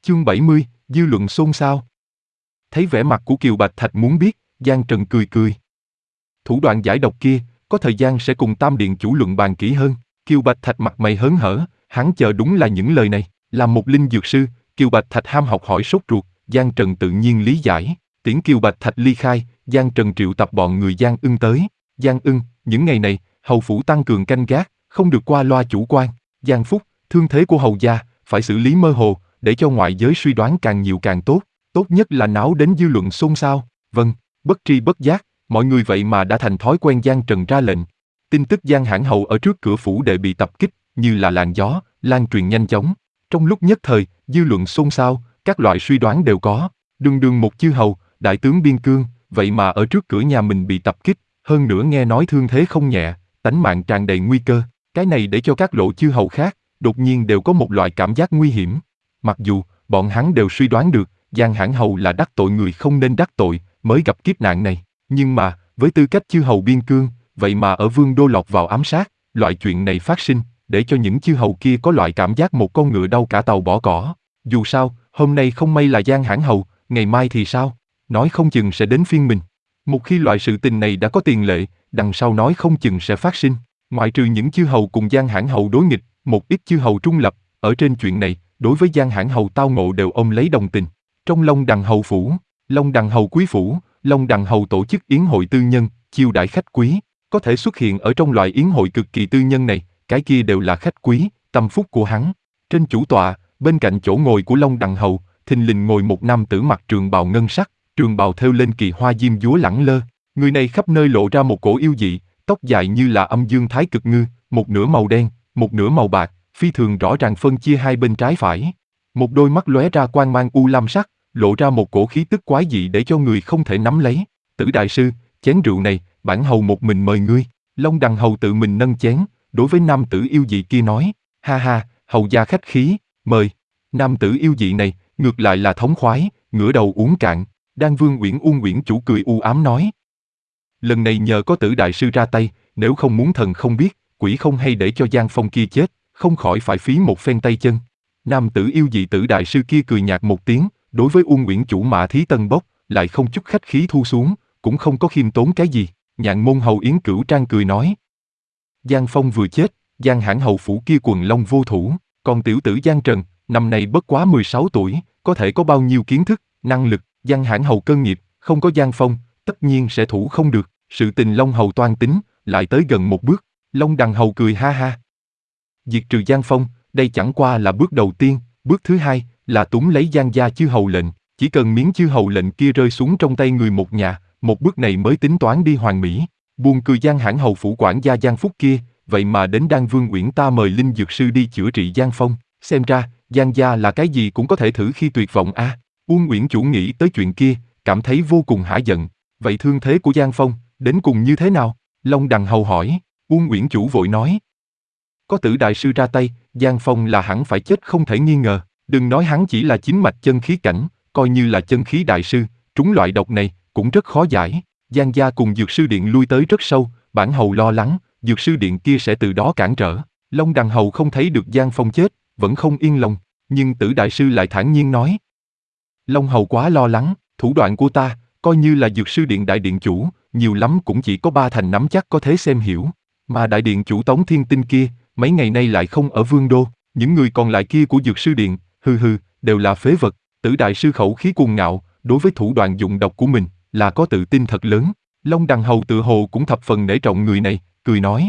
Chương 70, dư luận xôn xao. Thấy vẻ mặt của Kiều Bạch Thạch muốn biết, Giang Trần cười cười. Thủ đoạn giải độc kia, có thời gian sẽ cùng Tam Điện chủ luận bàn kỹ hơn. Kiều Bạch Thạch mặt mày hớn hở, hắn chờ đúng là những lời này. Làm một linh dược sư, Kiều Bạch Thạch ham học hỏi sốt ruột, Giang Trần tự nhiên lý giải. Tiễn Kiều Bạch Thạch ly khai, Giang Trần triệu tập bọn người Giang Ưng tới. Giang Ưng, những ngày này, hầu phủ tăng cường canh gác, không được qua loa chủ quan. Giang Phúc, thương thế của hầu gia, phải xử lý mơ hồ, để cho ngoại giới suy đoán càng nhiều càng tốt. Tốt nhất là náo đến dư luận xôn xao. Vâng, bất tri bất giác, mọi người vậy mà đã thành thói quen Giang Trần ra lệnh. Tin tức Giang Hãn Hầu ở trước cửa phủ đệ bị tập kích, như là làn gió, lan truyền nhanh chóng. Trong lúc nhất thời, dư luận xôn xao, các loại suy đoán đều có. Đường đường một chư hầu, đại tướng biên cương, vậy mà ở trước cửa nhà mình bị tập kích, hơn nữa nghe nói thương thế không nhẹ, tánh mạng tràn đầy nguy cơ. Cái này để cho các lộ chư hầu khác, đột nhiên đều có một loại cảm giác nguy hiểm. Mặc dù, bọn hắn đều suy đoán được, Giang Hãn Hầu là đắc tội người không nên đắc tội, mới gặp kiếp nạn này. Nhưng mà, với tư cách chư hầu biên cương, vậy mà ở vương đô lọt vào ám sát, loại chuyện này phát sinh, để cho những chư hầu kia có loại cảm giác một con ngựa đau cả tàu bỏ cỏ. Dù sao, hôm nay không may là Giang Hãn Hầu, ngày mai thì sao? Nói không chừng sẽ đến phiên mình. Một khi loại sự tình này đã có tiền lệ, đằng sau nói không chừng sẽ phát sinh. Ngoại trừ những chư hầu cùng Giang Hãn Hầu đối nghịch, một ít chư hầu trung lập, ở trên chuyện này, đối với Giang Hãn Hầu tao ngộ đều ôm lấy đồng tình. Trong Long Đằng Hầu phủ, Long Đằng Hầu quý phủ, Long Đằng Hầu tổ chức yến hội tư nhân, chiêu đãi khách quý, có thể xuất hiện ở trong loại yến hội cực kỳ tư nhân này, cái kia đều là khách quý, tâm phúc của hắn. Trên chủ tọa, bên cạnh chỗ ngồi của Long Đằng Hầu, thình lình ngồi một nam tử mặc trường bào ngân sắc, trường bào thêu lên kỳ hoa diêm dúa lẳng lơ. Người này khắp nơi lộ ra một cổ yêu dị, tóc dài như là âm dương thái cực ngư, một nửa màu đen, một nửa màu bạc, phi thường rõ ràng phân chia hai bên trái phải. Một đôi mắt lóe ra quang mang u lam sắc, lộ ra một cổ khí tức quái dị để cho người không thể nắm lấy. Tử đại sư, chén rượu này, bản hầu một mình mời ngươi. Long Đằng Hầu tự mình nâng chén, đối với nam tử yêu dị kia nói, ha ha, hầu gia khách khí, mời. Nam tử yêu dị này, ngược lại là thống khoái, ngửa đầu uống cạn. Đan Vương Uyển Uông Uyển chủ cười u ám nói, lần này nhờ có Tử đại sư ra tay, nếu không muốn thần không biết, quỷ không hay để cho Giang Phong kia chết, không khỏi phải phí một phen tay chân. Nam tử yêu dị Tử đại sư kia cười nhạt một tiếng, đối với Uông Uyển chủ Mã Thí Tân bốc, lại không chút khách khí thu xuống, cũng không có khiêm tốn cái gì. Nhạn môn hầu Yến Cửu Trang cười nói, Giang Phong vừa chết, Giang Hãn Hầu phủ kia quần long vô thủ, còn tiểu tử Giang Trần, năm nay bất quá 16 tuổi, có thể có bao nhiêu kiến thức, năng lực. Giang Hãn Hầu cơ nghiệp, không có Giang Phong, tất nhiên sẽ thủ không được. Sự tình Long Hầu toan tính, lại tới gần một bước. Long Đằng Hầu cười ha ha, diệt trừ Giang Phong, đây chẳng qua là bước đầu tiên, bước thứ hai là túm lấy Giang gia chư hầu lệnh, chỉ cần miếng chư hầu lệnh kia rơi xuống trong tay người một nhà, một bước này mới tính toán đi hoàn mỹ. Buồn cười Giang Hãn Hầu phủ quản gia Giang Phúc kia, vậy mà đến Đan Vương Uyển ta mời linh dược sư đi chữa trị Giang Phong, xem ra Giang gia là cái gì cũng có thể thử khi tuyệt vọng a. Uông Uyển chủ nghĩ tới chuyện kia, cảm thấy vô cùng hả giận. Vậy thương thế của Giang Phong đến cùng như thế nào? Long Đằng Hầu hỏi. Uông Uyển chủ vội nói, có Tử đại sư ra tay, Giang Phong là hẳn phải chết không thể nghi ngờ. Đừng nói hắn chỉ là chính mạch chân khí cảnh, coi như là chân khí đại sư, trúng loại độc này cũng rất khó giải. Giang gia cùng dược sư điện lui tới rất sâu, bản hầu lo lắng, dược sư điện kia sẽ từ đó cản trở. Long Đằng Hầu không thấy được Giang Phong chết, vẫn không yên lòng, nhưng Tử đại sư lại thản nhiên nói, Long Hầu quá lo lắng, thủ đoạn của ta, coi như là dược sư điện đại điện chủ, nhiều lắm cũng chỉ có 3 thành nắm chắc có thể xem hiểu. Mà đại điện chủ Tống Thiên Tinh kia, mấy ngày nay lại không ở vương đô, những người còn lại kia của dược sư điện, đều là phế vật. Tử đại sư khẩu khí cuồng ngạo, đối với thủ đoạn dụng độc của mình, là có tự tin thật lớn. Long Đằng Hầu tự hồ cũng thập phần nể trọng người này, cười nói,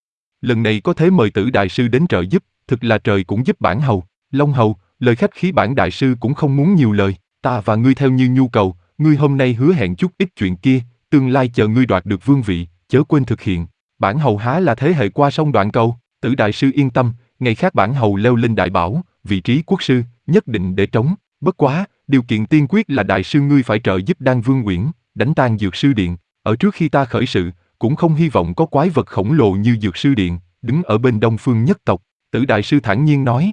lần này có thế mời Tử đại sư đến trợ giúp, thực là trời cũng giúp bản hầu. Long Hầu, lời khách khí bản đại sư cũng không muốn nhiều lời, ta và ngươi theo như nhu cầu, ngươi hôm nay hứa hẹn chút ít chuyện kia, tương lai chờ ngươi đoạt được vương vị, chớ quên thực hiện. Bản hầu há là thế hệ qua sông đoạn cầu. Tử đại sư yên tâm, ngày khác bản hầu leo lên đại bảo, vị trí quốc sư, nhất định để trống. Bất quá, điều kiện tiên quyết là đại sư ngươi phải trợ giúp Đan Vương Uyển, đánh tan dược sư điện. Ở trước khi ta khởi sự, cũng không hy vọng có quái vật khổng lồ như dược sư điện, đứng ở bên Đông Phương nhất tộc. Tử đại sư thản nhiên nói,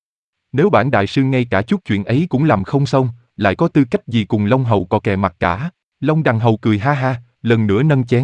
nếu bản đại sư ngay cả chút chuyện ấy cũng làm không xong, lại có tư cách gì cùng Long Hầu cò kè mặt cả. Long Đằng Hầu cười ha ha, lần nữa nâng chén.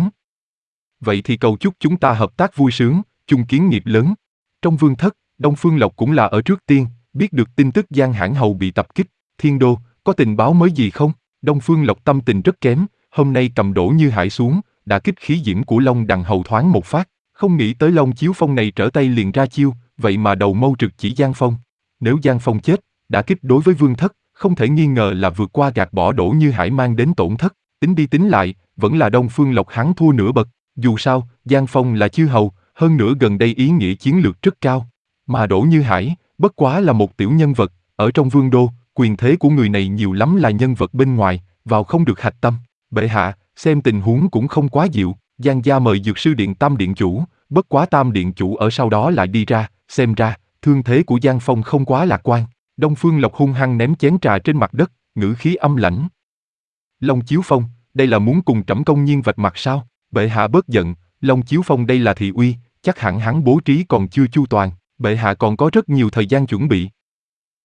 Vậy thì cầu chúc chúng ta hợp tác vui sướng, chung kiến nghiệp lớn. Trong vương thất, Đông Phương Lộc cũng là ở trước tiên, biết được tin tức Giang Hãn Hầu bị tập kích, Thiên Đô, có tình báo mới gì không? Đông Phương Lộc tâm tình rất kém, hôm nay cầm Đỗ Như Hải xuống, đã kích khí diễm của Long Đằng Hầu thoáng một phát, không nghĩ tới Long Chiếu Phong này trở tay liền ra chiêu, vậy mà đầu mâu trực chỉ Giang Phong. Nếu Giang Phong chết, đã kích đối với Vương Thất, không thể nghi ngờ là vượt qua gạt bỏ Đỗ Như Hải mang đến tổn thất, tính đi tính lại, vẫn là Đông Phương Lộc hắn thua nửa bậc, dù sao, Giang Phong là chư hầu, hơn nữa gần đây ý nghĩa chiến lược rất cao, mà Đỗ Như Hải, bất quá là một tiểu nhân vật, ở trong vương đô, quyền thế của người này nhiều lắm là nhân vật bên ngoài, vào không được hạch tâm. Bệ hạ, xem tình huống cũng không quá dịu, Giang gia mời Dược Sư Điện Tam Điện Chủ, bất quá Tam Điện Chủ ở sau đó lại đi ra, xem ra, thương thế của Giang Phong không quá lạc quan. Đông Phương Lộc hung hăng ném chén trà trên mặt đất, ngữ khí âm lãnh. Long Chiếu Phong, đây là muốn cùng trẫm công nhiên vạch mặt sao? Bệ hạ bớt giận, Long Chiếu Phong đây là thị uy, chắc hẳn hắn bố trí còn chưa chu toàn, bệ hạ còn có rất nhiều thời gian chuẩn bị.